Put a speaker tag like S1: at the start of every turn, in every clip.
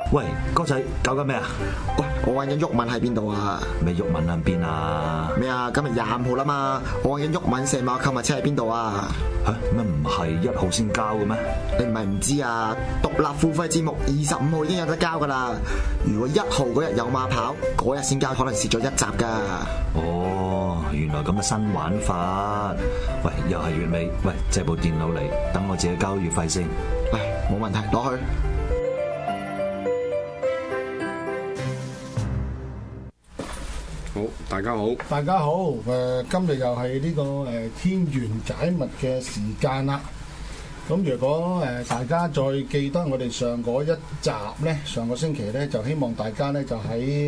S1: 喂，哥仔搞緊咩啊？
S2: 喂，我揾緊毓民喺邊度啊？
S1: 咩毓民喺邊啊？
S2: 咩啊？今日25號啦嘛，我揾緊毓民石馬購物車喺邊度啊？
S1: 嚇咩唔係1號先交嘅咩？
S2: 你唔係唔知啊？獨立付費節目25號已經有得交噶啦。如果1號嗰日有馬跑，嗰日先交，可能蝕咗1集噶。
S1: 哦，原來咁嘅新玩法。喂，又係月尾，喂，借部電腦嚟，等我自己交月費先。
S2: 喂，冇問題，攞去。
S3: 好，大家好，
S4: 大家好，今日又係呢個天元解密嘅時間啦。咁如果大家再記得我哋上嗰一集呢，上個星期呢，就希望大家呢就喺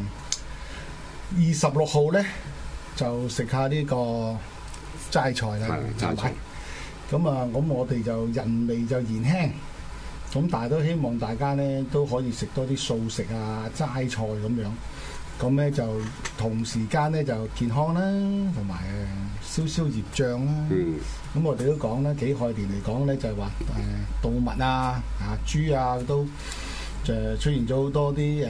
S4: 26號呢，就食下呢個齋菜啦，係咪？咁啊，咁我哋就人微就言輕，咁但係都希望大家呢都可以食多啲素食啊、齋菜咁樣。咁咧就同時間咧就健康啦，同埋消業障啦。咁我哋都講啦，己亥年嚟講咧就係話動物啊、豬啊都出現咗好多啲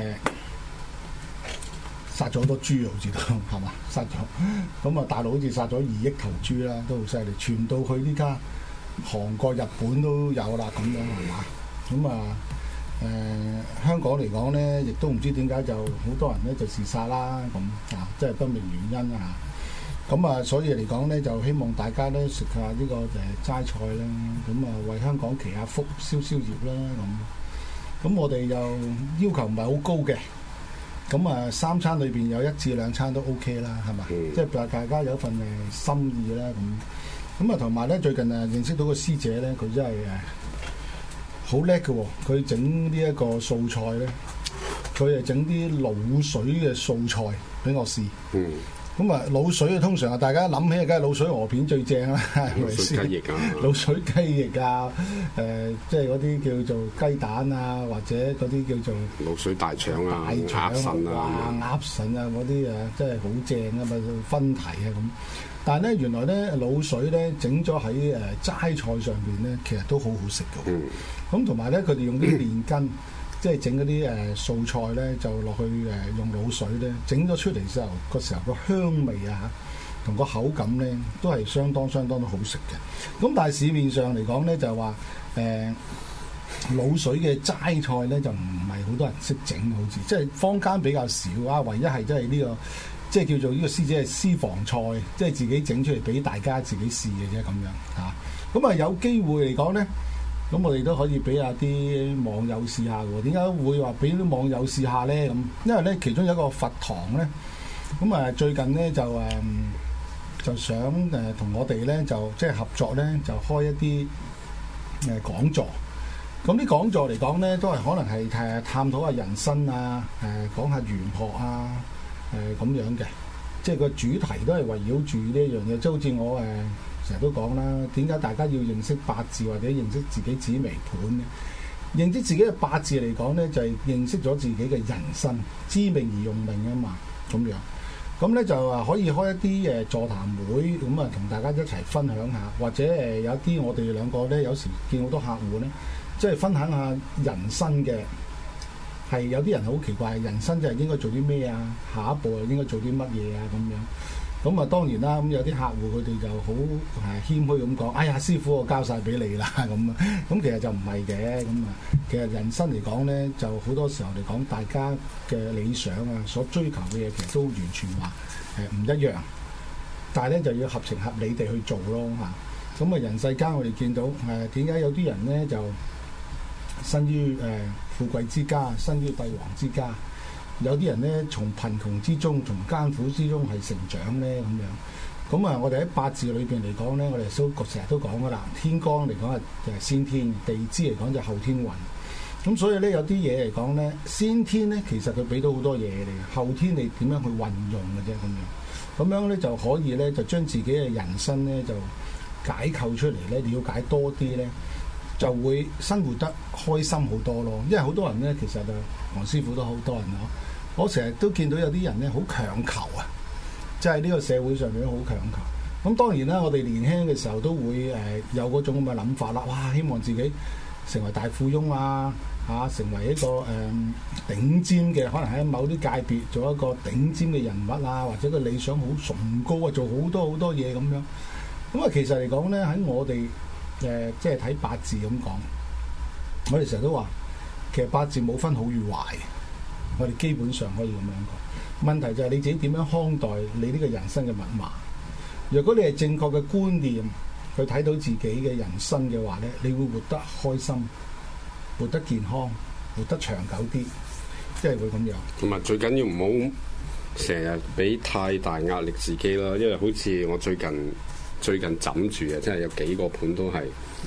S4: 殺咗好多豬，好似都係嘛殺咗。咁啊大陸好似殺咗2億頭豬啦，都好犀利，傳到去呢家韓國、日本都有啦，咁樣係嘛？咁啊〜香港嚟講咧，亦都唔知點解就好多人咧就自殺啦，咁即係不明原因啊。咁啊，所以嚟講咧，就希望大家咧食下呢個齋菜啦，咁啊為香港祈下福、消業啦咁。咁我哋又要求唔係好高嘅，咁啊3餐裏邊有1至2餐都 OK 啦，係咪？即係大家有一份心意啦咁。咁啊同埋咧，最近認識到個師姐咧，佢真係好叻嘅喎，佢整呢一個素菜咧，佢係整啲滷水嘅素菜俾我試。咁啊，滷水啊，通常啊，大家諗起梗係滷水鵝片最正啦，係咪先？滷水雞翼啊，滷水雞翼啊，即係嗰啲叫做雞蛋啊，或者嗰啲叫做
S3: 滷水大腸啊、鴨腎啊、
S4: 鴨腎啊嗰啲真係好正啊嘛，分題啊咁。但係咧，原來咧滷水咧整咗喺齋菜上邊咧，其實都好好食嘅。咁同埋咧，佢哋用啲練筋，即係整嗰啲素菜咧，就落去用滷水咧，整咗出嚟之後，個香味啊，同個口感咧，都係相當都好食嘅。咁但係市面上嚟講咧，就話滷水嘅齋菜咧，就唔係好多人識整，好似即係坊間比較少啊。唯一係即係呢個。即係叫做呢個師姐係私房菜，即係自己整出嚟俾大家自己試嘅啫咁樣嚇。咁啊有機會嚟講咧，咁我哋都可以俾下啲網友試下喎。點解會話俾啲網友試下咧？咁因為咧其中有一個佛堂咧，咁啊最近咧就想同我哋咧就即係合作咧，就開一啲講座。咁啲講座嚟講咧，都係可能係探討下人生啊，講下玄學啊。咁樣嘅，即係個主題都係圍繞住呢一樣嘢，即係好似我成日都講啦，點解大家要認識八字或者認識自己紫微盤呢？認識自己嘅八字嚟講呢，就係認識咗自己嘅人生，知命而用命啊嘛，咁樣。咁呢就話可以開一啲座談會，咁啊同大家一齊分享下，或者有一啲我哋兩個呢，有時見好多客戶呢，即係分享下人生嘅。係有啲人好奇怪，人生就係應該做啲咩啊？下一步又應該做啲乜嘢啊？咁樣咁啊，當然啦。咁有啲客戶佢哋就好謙虛咁講：哎呀，師傅，我交晒俾你啦咁啊。咁其實就唔係嘅。咁啊，其實人生嚟講咧，就好多時候嚟講，大家嘅理想啊，所追求嘅嘢其實都完全話唔一樣。但係咧就要合情合理地去做咯嚇。咁啊，人世間我哋見到點解有啲人咧就生於富貴之家，生於帝王之家，有啲人咧從貧窮之中，從艱苦之中係成長咧咁樣。咁啊，我哋喺八字裏邊嚟講咧，我哋成日都講噶啦，天干嚟講係先天，地支嚟講就後天運。咁所以咧有啲嘢嚟講咧，先天咧其實佢俾到好多嘢嚟嘅，後天你點樣去運用嘅啫咁樣。咁樣咧就可以咧就將自己嘅人生咧就解構出嚟咧，了解多啲咧。就會生活得開心好多咯，因為好多人咧，其實黃師傅都好多人咯。我成日都見到有啲人咧好強求啊，即係呢個社會上面好強求。咁當然啦，我哋年輕嘅時候都會有嗰種咁嘅諗法啦。哇，希望自己成為大富翁啊， 成為一個頂尖嘅，可能喺某啲界別做一個頂尖嘅人物啊，或者個理想好崇高啊，做好多嘢咁樣。咁啊，其實嚟講咧，喺我哋即係睇八字咁講，我哋成日都話，其實八字冇分好與壞，我哋基本上可以咁樣講。問題就係你自己點樣看待你呢個人生嘅密碼。如果你係正確嘅觀念去睇到自己嘅人生嘅話咧，你會活得開心，活得健康，活得長久啲，即係會咁樣。
S3: 同埋最緊要唔好成日俾太大壓力自己啦，因為好似我最近枕住啊，真係有幾個盤都係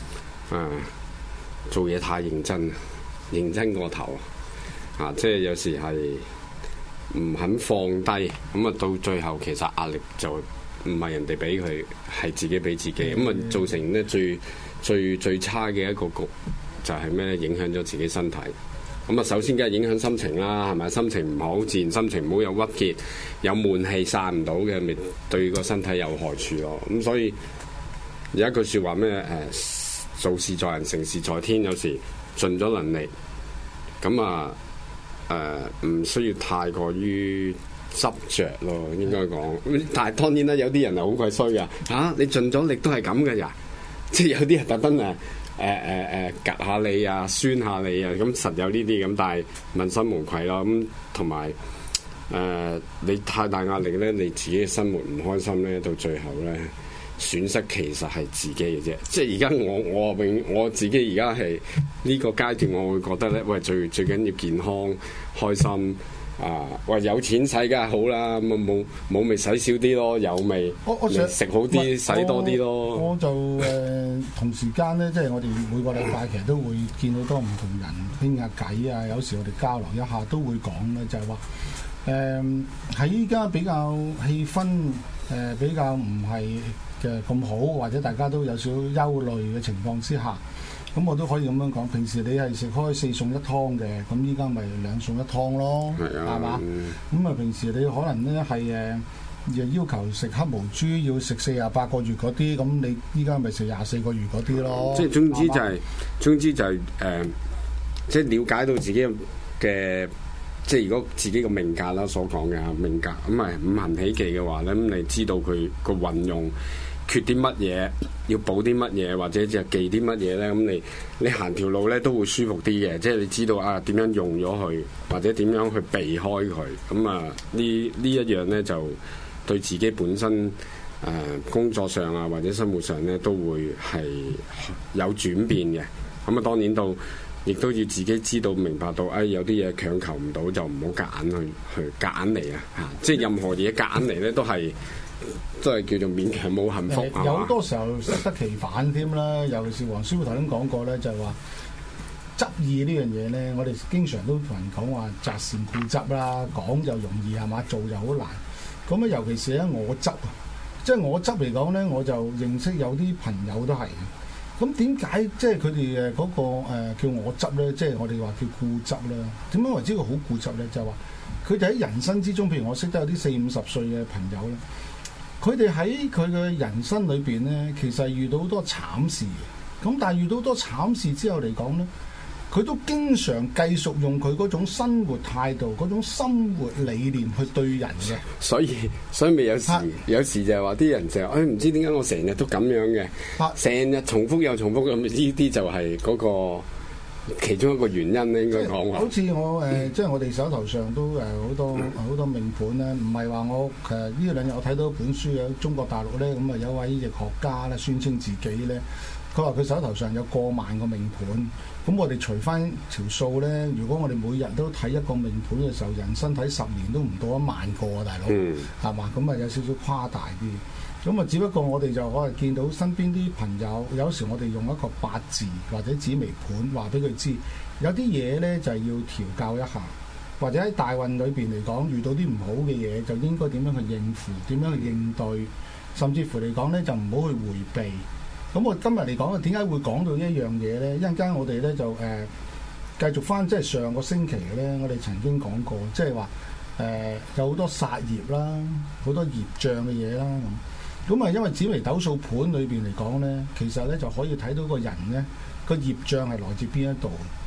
S3: 做嘢太認真過頭啊！即係有時係唔肯放低，咁啊到最後其實壓力就唔係人哋俾佢，係自己俾自己，咁啊造成咧最差嘅一個局就係咩咧？影響咗自己身體。咁啊首先梗係影響心情啦，係咪？心情唔好，自然心情唔好，有鬱結，有悶氣散唔到嘅，咪對個身體有害處咯。咁所以有一句説話咩？做事在人，成事在天。有時盡咗能力，咁啊唔需要太過於執着咯，應該講。但係當然啦，有啲人係好鬼衰噶嚇，你盡咗力都係咁嘅呀，即係有啲人特登夾下你啊，酸下你啊，咁實有呢啲咁，但係問心無愧咯。咁同埋你太大壓力咧，你自己嘅生活唔開心咧，到最後咧損失其實係自己嘅啫。即係而家我自己而家係呢個階段，我會覺得咧，喂，最緊要健康開心。喂，有錢使梗係好啦，咁冇咪使少啲咯，有味食好啲，使多啲咯。
S4: 我就同時間咧，即係我哋每個禮拜其實都會見到多唔同人傾下偈啊，有時我哋交流一下都會講咧，就係話喺依家比較氣氛比較唔係嘅咁好，或者大家都有少少憂慮嘅情況之下。咁我都可以咁樣講，平時你係食開4餸1湯嘅，咁依家咪2餸1湯咯，係嘛？咁啊，平時你可能咧係要求食黑毛豬要食48個月嗰啲，咁你依家咪食24個月嗰啲咯。即係總之就係即係了解到自己嘅，即係如果自己個命格啦所講嘅命格，咁啊五行喜忌嘅話咧，咁你知道佢個運用。缺啲乜嘢，要補啲乜嘢，或者就記啲乜嘢咧？咁你行條路咧都會舒服啲嘅，即係你知道啊點樣用咗佢，或者點樣去避開佢。咁啊呢一樣咧就對自己本身工作上啊或者生活上咧都會係有轉變嘅。咁啊當然亦都要自己知道明白到，有啲嘢強求唔到就唔好夾硬去夾硬嚟啊！即係任何嘢夾硬嚟咧都係叫做勉強冇幸福。 有好多時候適得其反添啦，尤其是黃師傅頭先講過咧，就係話執意呢樣嘢咧，我哋經常都同人講話擇善固執啦，講就容易係嘛，做就好難。咁啊，尤其是咧我執，即係我執嚟講咧，我就認識有啲朋友都係。咁點解即係佢哋嗰個叫我執咧？即係我哋話叫固執啦。點樣為之佢好固執咧？就係話佢哋喺人生之中，譬如我識得有啲40-50歲嘅朋友咧。佢哋喺佢嘅人生裏邊咧，其實遇到好多慘事嘅。咁但係遇到好多慘事之後嚟講咧，佢都經常繼續用佢嗰種生活態度、嗰種生活理念去對人嘅。所以
S3: 咪有時就係話啲人就唔知點解我成日都咁樣嘅，成日重複又重複咁，呢啲就係嗰個其中一個原因咧，應該講話。好似我
S4: 即係我哋手頭上都好多命盤咧，唔係話我呢兩日我睇到一本書喺中國大陸咧，咁啊有位易學家咧宣稱自己咧，佢話佢手頭上有過萬個命盤。咁我哋除翻條數咧，如果我哋每日都睇一個命盤嘅時候，人生睇10年都唔到1萬個啊，大佬，係嘛？咁啊有少少誇大啲。咁啊，只不過我哋就可能見到身邊啲朋友，有時我哋用一個八字或者紫微盤話俾佢知，有啲嘢咧就係要調教一下，或者喺大運裏邊嚟講，遇到啲唔好嘅嘢，就應該點樣去應付，點樣去應對，甚至乎嚟講咧就唔好去迴避。咁我今日嚟講，點解會講到一樣嘢咧？一陣間我哋咧就繼續翻，即係上個星期咧，我哋曾經講過，即係話有好多殺業啦，好多業障嘅嘢啦咁啊，因為紫微斗數盤裏邊嚟講咧，其實咧就可以睇到個人咧個業障係來自邊一度。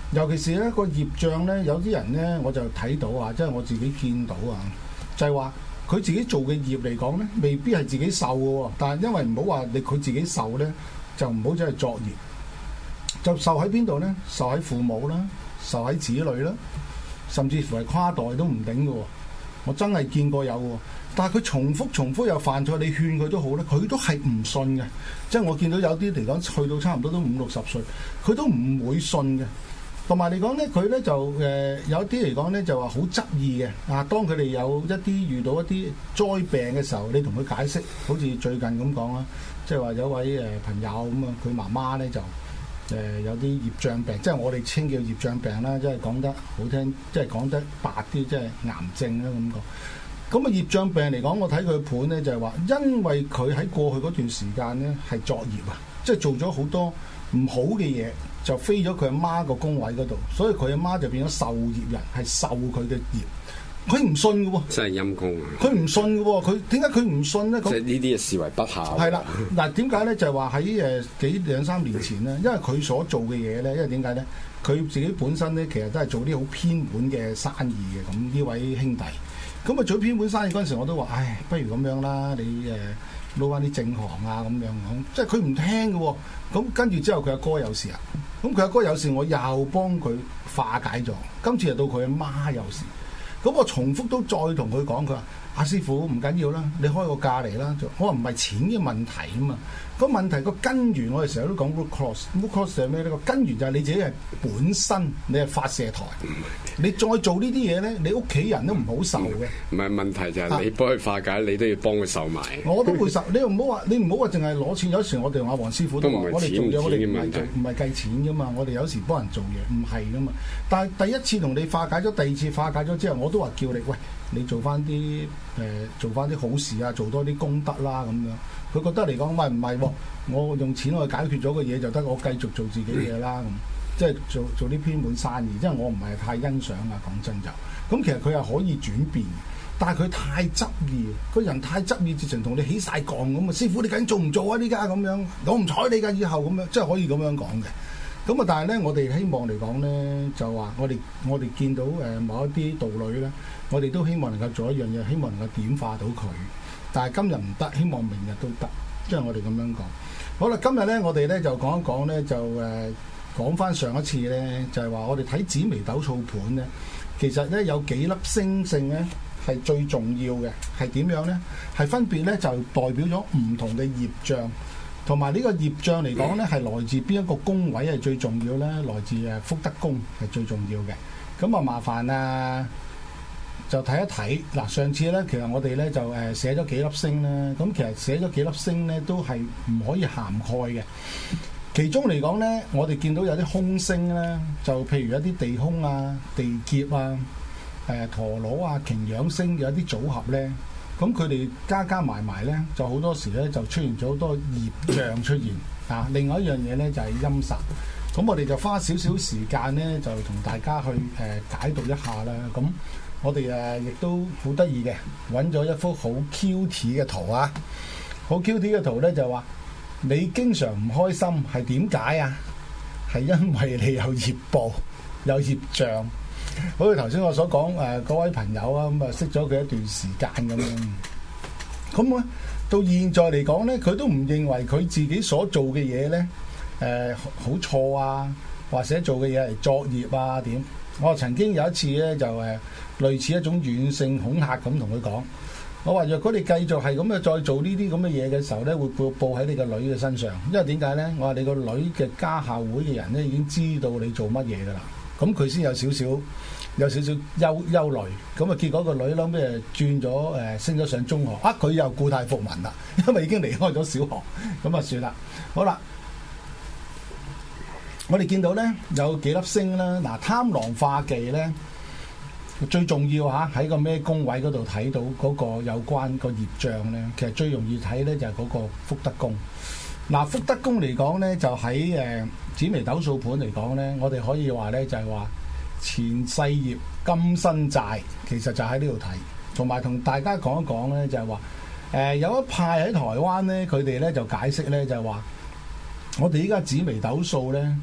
S4: 尤其是咧個業障咧，有啲人咧我就睇到啊，即係我自己見到啊，就係話佢自己做嘅業嚟講咧，未必係自己受嘅喎。但係因為唔好話佢自己受咧，就唔好真係作業，就受喺邊度咧？受喺父母啦，受喺子女啦，甚至乎係跨代都唔頂嘅喎。我真係見過有喎。但係佢重複又犯錯，你勸佢都好咧，佢都係唔信嘅。即係我見到有啲嚟講，去到差唔多都50-60歲，佢都唔會信嘅。同埋嚟講咧，佢咧就有啲嚟講咧就話好執意嘅。啊，當佢哋有一啲遇到一啲災病嘅時候，你同佢解釋，好似最近咁講啦，即係話有位朋友咁啊，佢媽媽咧就有啲業障病，即係我哋稱叫業障病啦，即係講得好聽，即係講得白啲，即係癌症啦咁講。咁啊業障病嚟講，我睇佢盤咧就係話，因為佢喺過去嗰段時間咧係作業啊，即係做咗好多唔好嘅嘢，就飛咗佢阿媽個宮位嗰度，所以佢阿媽就變咗受業人，係受佢嘅業。佢唔信嘅喎，
S3: 真係陰公啊！
S4: 佢唔信嘅喎，佢點解佢唔信咧？
S3: 即係呢啲嘢視為不孝。
S4: 係啦，嗱點解咧？就係話喺2-3年前咧，因為佢所做嘅嘢咧，因為點解咧？佢自己本身咧其實都係做啲好偏門嘅生意嘅。咁呢位兄弟，咁啊做偏門生意嗰陣時，我都話：唉，不如咁樣啦，你撈翻啲正行啊咁樣講。即係佢唔聽嘅喎。咁跟住之後，佢阿哥有事啊。咁佢阿哥有事，我又幫佢化解咗。今次又到佢阿媽有事。咁我重複都再同佢講，佢話：阿師傅唔緊要啦，你開個價嚟啦。我話唔係錢嘅問題啊嘛，個問題個根源我哋成日都講 root cause。root cause 係咩呢？個根源就係你自己係本身你係發射台，你再做呢啲嘢咧，你屋企人都唔好受嘅。
S3: 唔係問題就係你幫佢化解，你都要幫佢受埋。
S4: 我都會受，你又唔好話，你唔好話淨係攞錢。有時我哋同阿黃師傅都話，我哋做嘢我哋唔係計錢噶嘛，我哋有時幫人做嘢唔係噶嘛。但係第一次同你化解咗，第二次化解咗之後，我都話叫你喂，你做翻啲做翻啲好事啊，做多啲功德啦咁樣。佢覺得嚟講，喂唔係喎，我用錢去解決咗個嘢就得，我繼續做自己嘢啦咁。即係做啲偏門生意，即係我唔係太欣賞啊。講真就咁，其實佢係可以轉變，但係佢太執意，個人太執意，直情同你起晒槓咁啊！師傅你究竟做唔做啊？呢家咁樣，我唔睬你㗎，以後咁樣，即係可以咁樣講嘅。咁啊，但係咧，我哋希望嚟講咧，就話我哋見到某一啲道侶咧，我哋都希望能夠做一樣嘢，希望能夠點化到佢。但係今日唔得，希望明日都得，即係我哋咁樣講。好啦，今日咧我哋咧就講一講咧，就講翻上一次咧，就係話我哋睇紫微斗數盤咧，其實咧有幾粒星星咧係最重要嘅，係點樣咧？係分別咧就代表咗唔同嘅業障，同埋呢個業障嚟講咧係來自邊一個宮位係最重要咧？來自福德宮係最重要嘅。咁啊麻煩啊，就睇一睇嗱。上次咧其實我哋咧就寫咗幾粒星咧，咁其實寫咗幾粒星咧都係唔可以涵蓋嘅。其中嚟講咧，我哋見到有啲空星咧，就譬如一啲地空啊、地劫啊、陀螺啊、擎羊星有一啲組合咧，咁佢哋加埋咧，就好多時咧就出現咗好多業障出現啊。另外一樣嘢咧就係陰煞，咁我哋就花少少時間咧，就同大家去解讀一下啦。咁我哋亦都好得意嘅，揾咗一幅好 cute 嘅圖啊！好 cute 嘅圖咧就話，你經常唔開心係點解啊？係因為你有業報、有業障。好似頭先我所講嗰位朋友啊，咁啊識咗佢一段時間咁樣。咁咧到現在嚟講咧，佢都唔認為佢自己所做嘅嘢咧好錯啊，或者做嘅嘢係作業啊點？我曾經有一次咧就類似一種軟性恐嚇咁同佢講。我話若果你繼續係咁樣再做呢啲咁嘅嘢嘅時候咧，會報喺你個女嘅身上。因為點解咧？我話你個女嘅家校會嘅人咧已經知道你做乜嘢噶啦，咁佢先有少少憂慮。咁啊結果個女諗咩轉咗升咗上中學，佢又故態復萌啦，因為已經離開咗小學，咁啊算啦。好啦，我哋見到咧有幾粒星啦。嗱，貪狼化忌咧。最重要喺個咩宮位嗰度睇到嗰個有關個業障咧，其實最容易睇咧就係嗰個福德宮。嗱，福德宮嚟講咧，就喺紫微斗數盤嚟講咧，我哋可以話咧就係話前世業今生債，其實就喺呢度睇。同埋同大家講一講咧，就係話有一派喺台灣咧，佢哋咧就解釋咧就係話，我哋依家紫微斗數咧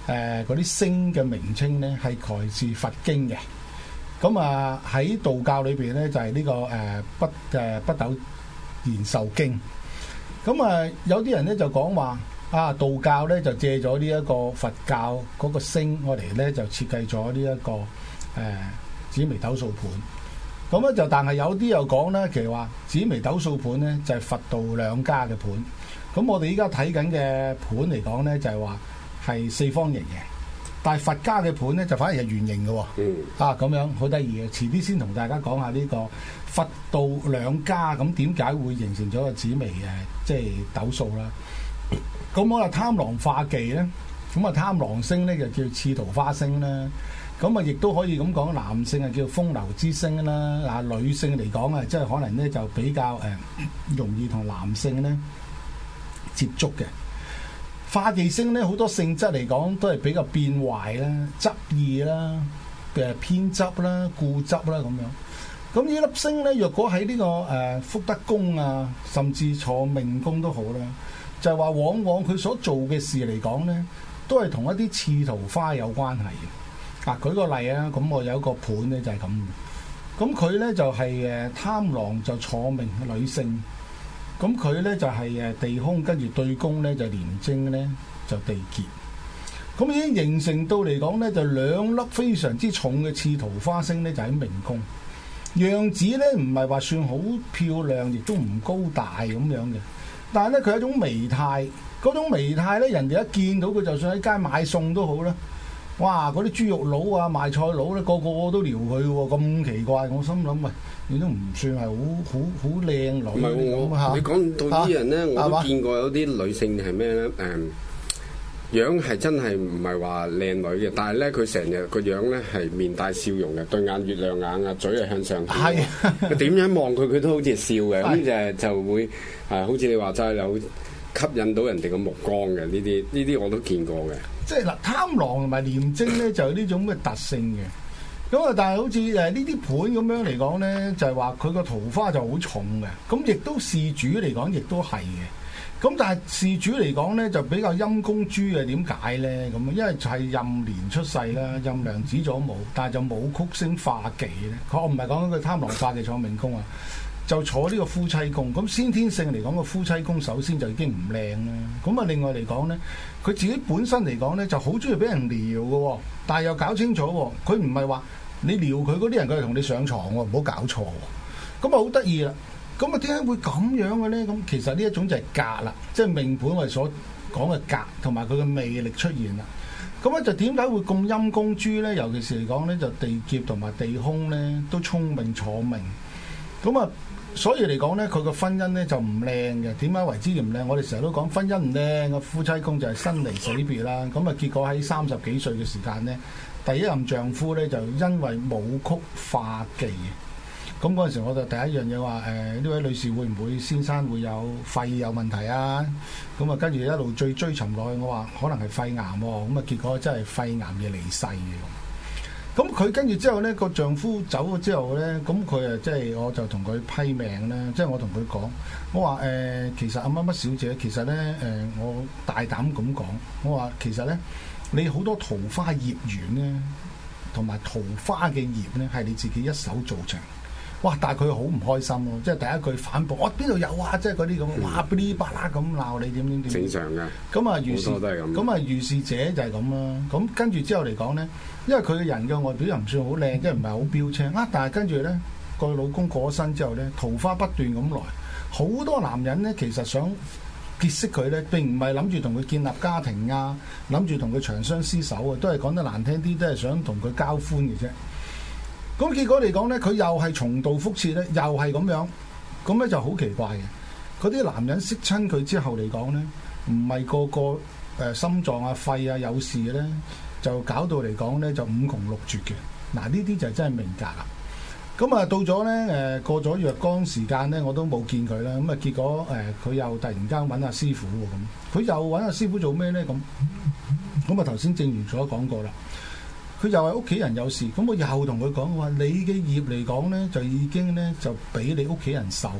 S4: 嗰啲星嘅名稱咧係來自佛經嘅。咁啊喺道教裏邊咧就係呢個北斗延壽經。咁啊有啲人咧就講話啊道教咧就借咗呢一個佛教嗰個星，我哋咧就設計咗呢一個紫微斗數盤。咁咧就但係有啲又講咧，其實話紫微斗數盤咧就係佛道兩家嘅盤。咁我哋依家睇緊嘅盤嚟講咧就係話係四方形嘅，但係佛家嘅盤咧就反而係圓形嘅喎。咁樣好得意嘅，遲啲先同大家講下呢個佛道兩家咁點解會形成咗個紫微即係斗數啦。咁我話貪狼化忌咧，咁啊貪狼星咧就叫刺桃花星啦。咁啊，亦都可以咁講，男性係叫風流之星啦。女性嚟講啊，即係可能咧就比較容易同男性咧接觸嘅。化忌星咧好多性質嚟講都係比較變壞啦、執意啦、偏執啦、固執啦咁樣。咁呢粒星咧，若果喺呢個福德宮啊，甚至坐命宮都好啦，就係話往往佢所做嘅事嚟講咧，都係同一啲刺桃花有關係嘅。舉個例啊，咁我有一個盤咧就係咁嘅，咁佢咧就係貪狼就坐命女性，咁佢咧就係地空，跟住對宮咧就廉貞咧就地劫，咁已經形成到嚟講咧就兩粒非常之重嘅刺桃花星咧就喺命宮，樣子咧唔係話算好漂亮，亦都唔高大咁樣嘅，但係咧佢係一種媚態，嗰種媚態咧人哋一見到佢，就算喺街買餸都好啦。哇！嗰啲豬肉佬啊、賣菜佬咧，個個都撩佢喎，咁奇怪！我心諗，喂，你都唔算係好靚女。唔係我，
S3: 你講到啲人咧，我都見過有啲女性係咩咧？樣係真係唔係話靚女嘅，但係咧佢成日個樣咧係面帶笑容嘅，對眼月亮眼啊，嘴係向上翹。係佢點樣望佢都好似笑嘅，咁就會好似你話齋有吸引到人哋嘅目光嘅呢啲我都見過嘅。
S4: 即係嗱，貪狼同埋廉貞咧就有呢種嘅特性嘅，咁啊，但係好似呢啲盤咁樣嚟講咧，就係話佢個桃花就好重嘅，咁亦都事主嚟講亦都係嘅，咁但係事主嚟講咧就比較陰公豬嘅，點解咧？咁因為就係壬年出世啦，壬娘子咗冇，但係就冇曲星化忌咧。我唔係講緊佢貪狼化忌坐命宮啊。就坐呢個夫妻宮，咁先天性嚟講個夫妻宮首先就已經唔靚啦。咁啊，另外嚟講咧，佢自己本身嚟講咧就好中意俾人撩嘅，但係又搞清楚，佢唔係話你撩佢嗰啲人，佢係同你上床喎，唔好搞錯。咁啊好得意啦。咁啊點解會咁樣嘅咧？咁其實呢一種就係格啦，即係命盤我哋所講嘅格，同埋佢嘅魅力出現啦。咁啊就點解會咁陰公豬咧？尤其是嚟講咧，就地劫同埋地空咧都沖命坐命。咁啊，所以嚟講咧，佢個婚姻咧就唔靚嘅。點解為之唔靚？我哋成日都講婚姻唔靚嘅夫妻宮就係生離死別啦。咁啊，結果喺30幾歲嘅時間咧，第一任丈夫咧就因為武曲化忌。咁嗰陣時我就第一樣嘢話呢位女士會唔會先生會有肺有問題啊？咁啊跟住一路追尋落去，我話可能係肺癌喎。咁啊結果真係肺癌而離世嘅。咁佢跟住之後咧，個丈夫走咗之後咧，咁佢即係我就同佢批命咧，即係我同佢講，我話其實阿乜乜小姐，其實咧我大膽咁講，我話其實咧你好多桃花業緣咧，同埋桃花嘅業咧係你自己一手造成。哇！但係佢好唔開心咯，即係第一句反駁，我邊度有啊？即係嗰啲咁，哇！噼哩啪啦咁鬧你點？
S3: 正常嘅。
S4: 咁啊，如是
S3: 好多都係咁。
S4: 咁啊，如是者就係咁啦。咁跟住之後嚟講咧，因為佢嘅人嘅外表又唔算好靚，即係唔係好標青啊。但係跟住咧，個老公過咗身之後咧，桃花不斷咁來，好多男人咧其實想結識佢咧，並唔係諗住同佢建立家庭啊，諗住同佢長相廝守啊，都係講得難聽啲，都係想同佢交歡嘅啫。咁結果嚟講咧，佢又係重蹈覆轍咧，又係咁樣，咁咧就好奇怪嘅。嗰啲男人識親佢之後嚟講咧，唔係個個心臟啊、肺啊有事咧，就搞到嚟講咧就五窮六絕嘅。嗱，呢啲就真係命格啦。咁啊到咗咧過咗若干時間咧，我都冇見佢啦。咁啊結果佢又突然間揾阿師傅喎，咁佢又揾阿師傅做咩咧？咁啊頭先正如所講過啦。佢又係屋企人有事，咁我又同佢講話，你嘅業嚟講咧，就已經咧就俾你屋企人受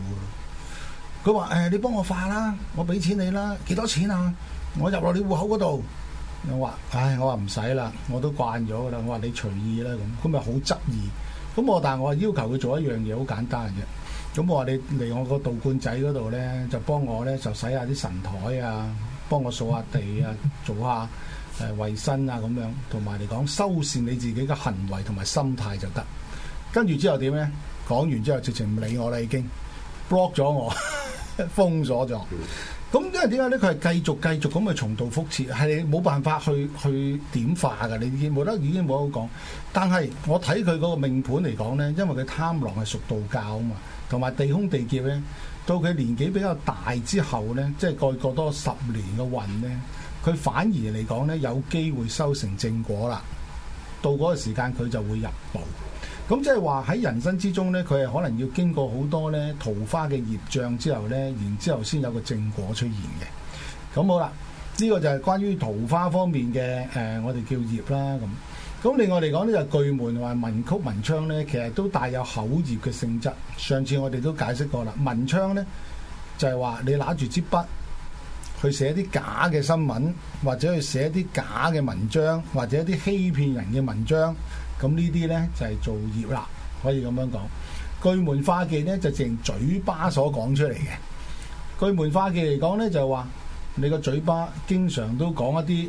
S4: 㗎。佢話你幫我化啦，我俾錢你啦，幾多錢啊？我入落你戶口嗰度， 我話唔使啦，我都慣咗噶啦。我話你隨意啦咁，咪好執意。但係我要求佢做一樣嘢好簡單嘅啫。咁我話你嚟我個道觀仔嗰度咧，就幫我咧就洗下啲神台啊，幫我掃下地啊，做下衞生啊咁樣，同埋嚟講修善你自己嘅行為同埋心態就得。跟住之後點咧？講完之後直情唔理我啦，已經 block 咗我，封鎖咗。咁因為點解咧？佢係繼續咁去重蹈覆轍，係你冇辦法去點化㗎。你已經冇得講。但係我睇佢嗰個命盤嚟講咧，因為佢貪狼係屬道教啊嘛，同埋地空地劫咧，到佢年紀比較大之後咧，即係過多10年嘅運咧，佢反而嚟講咧有機會修成正果啦。到嗰個時間佢就會入道。咁即係話喺人生之中咧，佢係可能要經過好多咧桃花嘅業障之後咧，然之後先有個正果出現嘅。咁好啦，呢個就係關於桃花方面嘅我哋叫業啦咁。咁另外嚟講呢，就巨門同埋文曲文昌咧，其實都帶有口業嘅性質。上次我哋都解釋過啦，文昌咧就係話你拿住支筆去寫啲假嘅新聞，或者去寫啲假嘅文章，或者一啲欺騙人嘅文章。咁呢啲咧就係做業啦，可以咁樣講。巨門化忌咧就淨嘴巴所講出嚟嘅。巨門化忌嚟講咧就話你個嘴巴經常都講一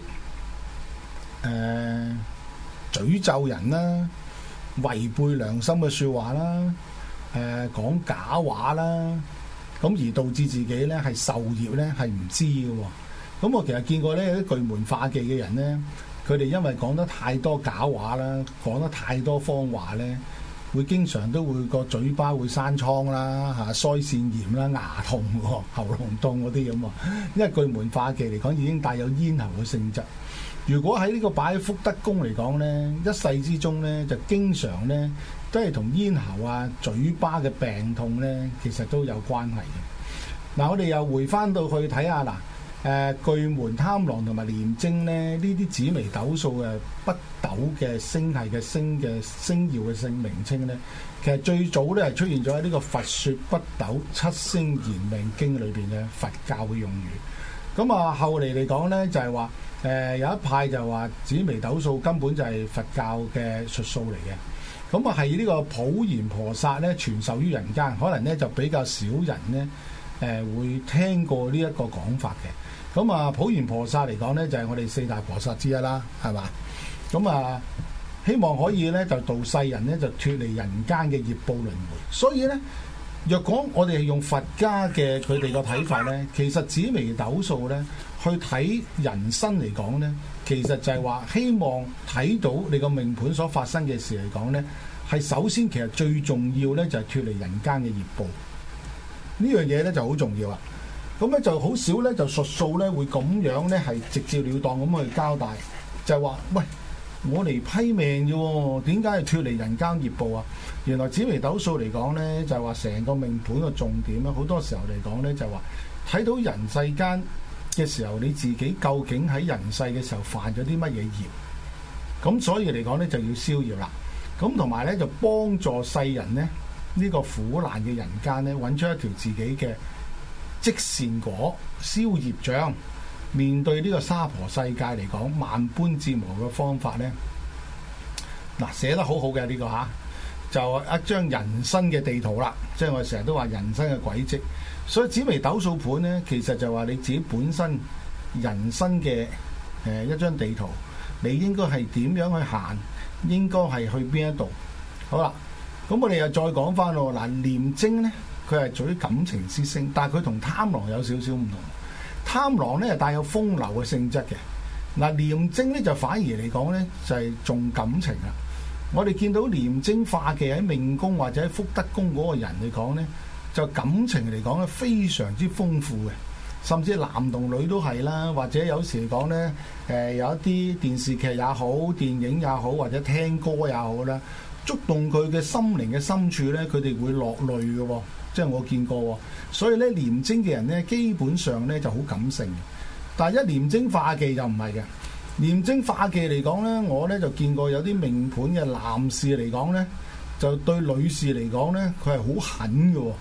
S4: 啲詛咒人啦、違背良心嘅説話啦、講假話啦，咁而導致自己咧係受業咧係唔知嘅喎。咁我其實見過咧有啲巨門化忌嘅人咧。佢哋因為講得太多假話啦，講得太多謊話咧，會經常都會個嘴巴會生瘡啦、腮腺炎啦、牙痛、喉嚨痛嗰啲咁啊。因為巨門化忌嚟講已經帶有咽喉嘅性質。如果喺呢個擺喺福德宮嚟講咧，一世之中咧就經常咧都係同咽喉啊、嘴巴嘅病痛咧，其實都有關係嘅。嗱，我哋又回翻到去睇下嗱。巨門貪狼同埋廉貞咧，呢啲紫微斗數嘅北斗嘅星系嘅星曜嘅姓名稱咧，其實最早咧係出現咗喺呢個《佛說北斗七星延命經》裏邊嘅佛教嘅用語。咁啊，後嚟嚟講咧就係話，有一派就話紫微斗數根本就係佛教嘅術數嚟嘅。咁啊，係呢個普賢菩薩咧傳授於人間，可能咧就比較少人咧會聽過呢一個講法嘅。咁啊，普賢菩薩嚟講咧，就係我哋4大菩薩之一啦，係嘛？咁啊，希望可以咧就度世人咧就脫離人間嘅業報輪迴。所以咧，若果我哋係用佛家嘅佢哋個睇法咧，其實紫微斗數咧去睇人生嚟講咧，其實就係話希望睇到你個命盤所發生嘅事嚟講咧，係首先其實最重要咧就係脫離人間嘅業報。呢樣嘢咧就好重要啦。咁咧就好少咧，就術數咧會咁樣咧係直接了當咁去交代，就係話喂，我嚟批命啫喎，點解係脫離人間業報啊？原來紫微斗數嚟講咧，就係話成個命盤嘅重點啦。好多時候嚟講咧，就係話睇到人世間嘅時候，你自己究竟喺人世嘅時候犯咗啲乜嘢業？咁所以嚟講咧就要消業啦。咁同埋咧就幫助世人咧呢個苦難嘅人間咧，揾出一條自己嘅積善果、消業障，面對呢個娑婆世界嚟講，萬般折磨嘅方法咧，嗱寫得好好嘅呢個嚇，就一張人生嘅地圖啦，即係我哋成日都話人生嘅軌跡。所以紫微斗數盤咧，其實就話你自己本身人生嘅一張地圖，你應該係點樣去行，應該係去邊一度。好啦，咁我哋又再講翻咯。嗱，廉貞咧。佢係屬於感情之星，但係佢同貪狼有少少唔同。貪狼咧係帶有風流嘅性質嘅，嗱廉貞咧就反而嚟講咧就係重感情啦。我哋見到廉貞化忌喺命宮或者喺福德宮嗰個人嚟講咧，就感情嚟講咧非常之豐富嘅，甚至男同女都係啦。或者有時嚟講咧，有一啲電視劇也好、電影也好，或者聽歌也好啦，觸動佢嘅心靈嘅深處咧，佢哋會落淚嘅喎。即係我見過喎，所以咧廉貞嘅人咧基本上咧就好感性，但係一廉貞化忌就唔係嘅。廉貞化忌嚟講咧，我咧就見過有啲命盤嘅男士嚟講咧，就對女士嚟講咧，佢係好狠嘅喎。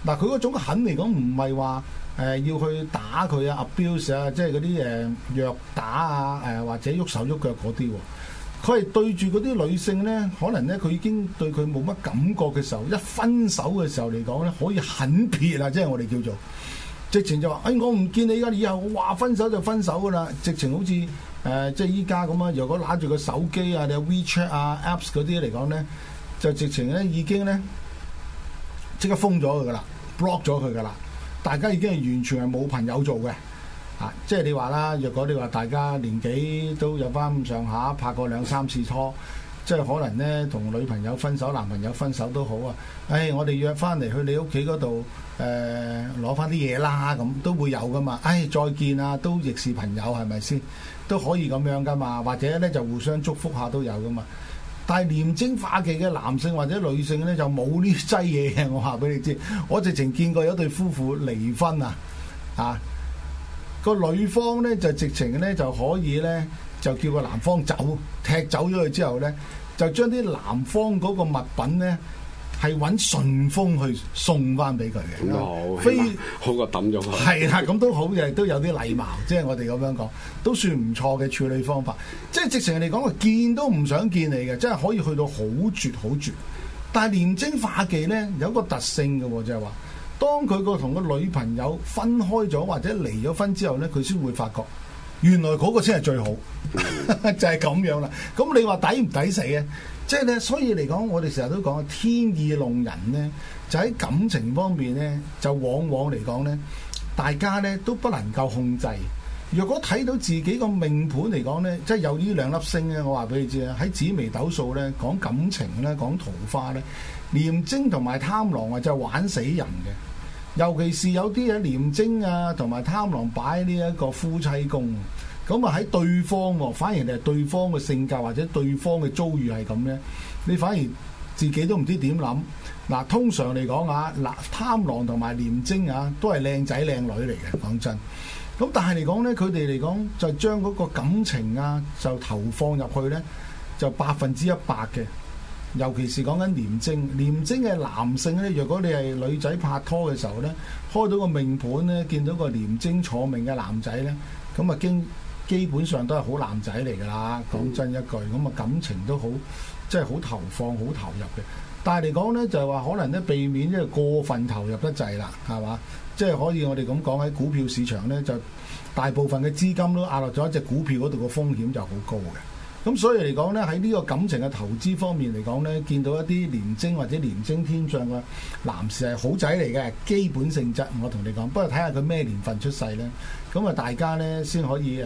S4: 嗱，佢嗰種狠嚟講唔係話要去打佢啊 abuse 啊，即係嗰啲虐打啊或者喐手喐腳嗰啲喎。佢係對住嗰啲女性咧，可能咧佢已經對佢冇乜感覺嘅時候，一分手嘅時候嚟講咧，可以狠撇啊！即係我哋叫做直情就話：我唔見你而家以後，我話分手就分手噶啦！直情好似即係依家咁啊！如果揦住個手機啊，你有 WeChat 啊 Apps 嗰啲嚟講咧，就直情咧已經咧即刻封咗佢噶啦 ，block 咗佢噶啦！大家已經係完全係冇朋友做嘅。即係你話啦，若果你話大家年紀都有翻咁上下，拍過2-3次拖，即係可能咧同女朋友分手、男朋友分手都好啊。我哋約翻嚟去你屋企嗰度攞翻啲嘢啦，咁都會有噶嘛。再見啊，都亦是朋友，係咪先？都可以咁樣噶嘛。或者咧就互相祝福下都有噶嘛。但係廉貞化忌嘅男性或者女性咧就冇呢劑嘢嘅，我話俾你知。我直情見過有對夫婦離婚啊！個女方咧就直情咧就可以咧就叫個男方走，踢走咗佢之後咧，就將啲男方嗰個物品咧係揾順豐去送翻俾佢嘅。
S3: 咁好，
S4: 非
S3: 好過抌咗佢。
S4: 係啦，咁都好嘅，都有啲禮貌，即係我哋咁樣講，都算唔錯嘅處理方法。即係直情嚟講，見都唔想見你嘅，真係可以去到好絕好絕。但係廉貞化忌咧有一個特性嘅，就係話，當佢個同個女朋友分開咗或者離咗婚之後咧，佢先會發覺原來嗰個先係最好，就係咁樣啦。咁你話抵唔抵死啊？即係咧，所以嚟講，我哋成日都講天意弄人咧，就喺感情方面咧，就往往嚟講咧，大家咧都不能夠控制。若果睇到自己個命盤嚟講咧，即係有呢兩粒星咧，我話俾你知啊，喺紫微斗數咧講感情咧，講桃花咧，廉貞同埋貪狼啊，就玩死人嘅。尤其是有啲嘅廉貞啊，同埋貪狼擺呢一個夫妻宮，咁啊喺對方，反而你係對方嘅性格或者對方嘅遭遇係咁咧，你反而自己都唔知點諗。嗱，通常嚟講啊，嗱貪狼同埋廉貞啊，都係靚仔靚女嚟嘅，講真。咁但係嚟講咧，佢哋嚟講就將嗰個感情啊，就投放入去咧，就100%嘅。尤其是講緊廉貞，廉貞嘅男性咧，若果你係女仔拍拖嘅時候咧，開到個命盤咧，見到個廉貞坐命嘅男仔咧，咁啊基本上都係好男仔嚟㗎啦。講真一句，咁啊感情都好，即係好投放、好投入嘅。但係嚟講咧，就係話可能咧避免即係過分投入得滯啦，係嘛？即係可以我哋咁講喺股票市場咧，就大部分嘅資金都壓落咗一隻股票嗰度，個風險就好高嘅。咁所以嚟講咧，喺呢個感情嘅投資方面嚟講咧，見到一啲廉貞或者廉貞天相嘅男士係好仔嚟嘅，基本性質我同你講。不過睇下佢咩年份出世咧，咁啊大家咧先可以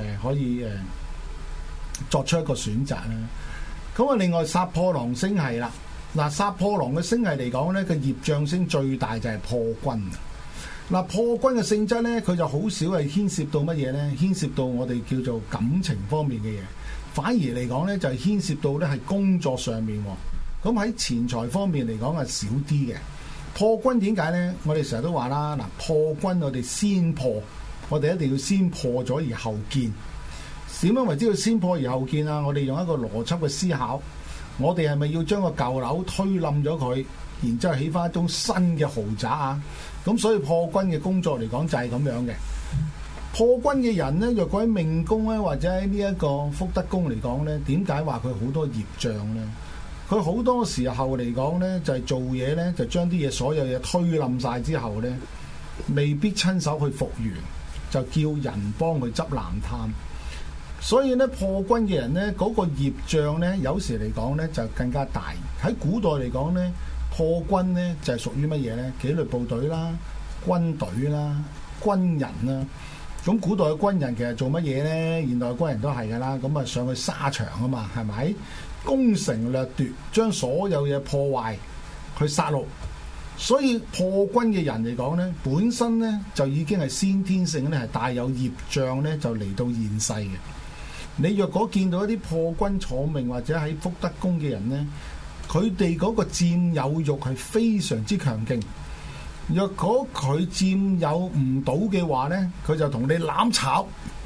S4: 作出一個選擇啦。咁啊另外殺破狼星系啦，嗱殺破狼嘅星系嚟講咧，個業障星最大就係破軍。嗱破軍嘅性質咧，佢就好少係牽涉到乜嘢咧？牽涉到我哋叫做感情方面嘅嘢。反而嚟講咧，就係牽涉到咧係工作上面，咁喺錢財方面嚟講係少啲嘅。破軍點解咧？我哋成日都話啦，嗱破軍我哋先破，我哋一定要先破咗而後建。點樣為之要先破而後建啊？我哋用一個邏輯嘅思考，我哋係咪要將個舊樓推冧咗佢，然之後起翻一種新嘅豪宅啊？咁所以破軍嘅工作嚟講就係咁樣嘅。破軍嘅人咧，若果喺命宮咧，或者喺呢一個福德宮嚟講咧，點解話佢好多業障咧？佢好多時候嚟講咧，就係做嘢咧，就將啲嘢所有嘢推冧晒之後咧，未必親手去復原，就叫人幫佢執爛攤。所以咧，破軍嘅人咧，嗰個業障咧，有時嚟講咧就更加大。喺古代嚟講咧，破軍咧就係屬於乜嘢咧？紀律部隊啦、軍隊啦、軍人啦。咁古代嘅軍人其實做乜嘢咧？現代嘅軍人都係㗎啦，咁啊上去沙場啊嘛，係咪？攻城掠奪，將所有嘢破壞，去殺戮。所以破軍嘅人嚟講咧，本身咧就已經係先天性咧係帶有業障咧，就嚟到現世嘅。你若果見到一啲破軍坐命或者喺福德宮嘅人咧，佢哋嗰個佔有欲係非常之強勁。若果佢佔有唔到嘅話咧，佢就同你攬炒。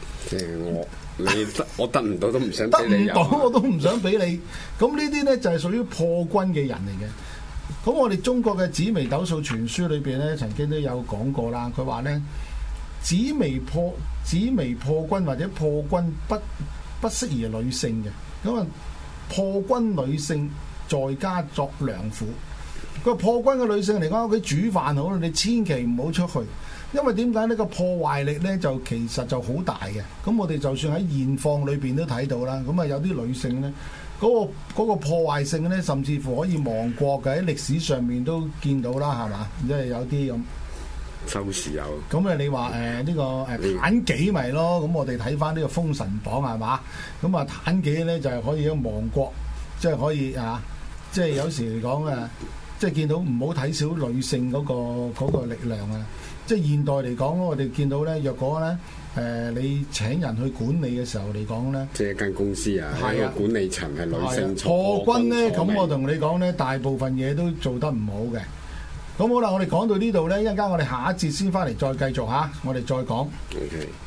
S3: 我得唔到都唔想俾你有，
S4: 得唔到我都唔想俾你。咁呢啲咧就係屬於破軍嘅人嚟嘅。 咁我哋中國嘅紫微斗數傳書裏邊咧，曾經都有講過啦。佢話咧，紫微破軍或者破軍不適宜女性嘅。咁啊，破軍女性在家作良婦。個破軍嘅女性嚟講，屋企煮飯好，你千祈唔好出去，因為點解呢個破壞力咧就其實就好大嘅。咁我哋就算喺現況裏邊都睇到啦。咁啊，有啲女性咧。嗰個破壞性咧，甚至乎可以亡國嘅，喺歷史上面都見到啦，係嘛？即係有啲咁。
S3: 周時有。
S4: 咁啊，你話呢個妲己咪咯？咁我哋睇翻呢個《封神榜》係嘛？咁啊，妲己咧就係可以亡國，即係可以啊！即係有時嚟講啊，即係見到唔好睇小女性嗰個力量啊！即係現代嚟講，我哋見到咧，若果咧。你請人去管理嘅時候嚟講咧，即係
S3: 一間公司啊，係個管理層係女性
S4: 破軍咧，咁我同你講咧，大部分嘢都做得唔好嘅。咁好啦，我哋講到呢度咧，一陣間我哋下一節先翻嚟再繼續嚇，我哋再講。
S3: OK。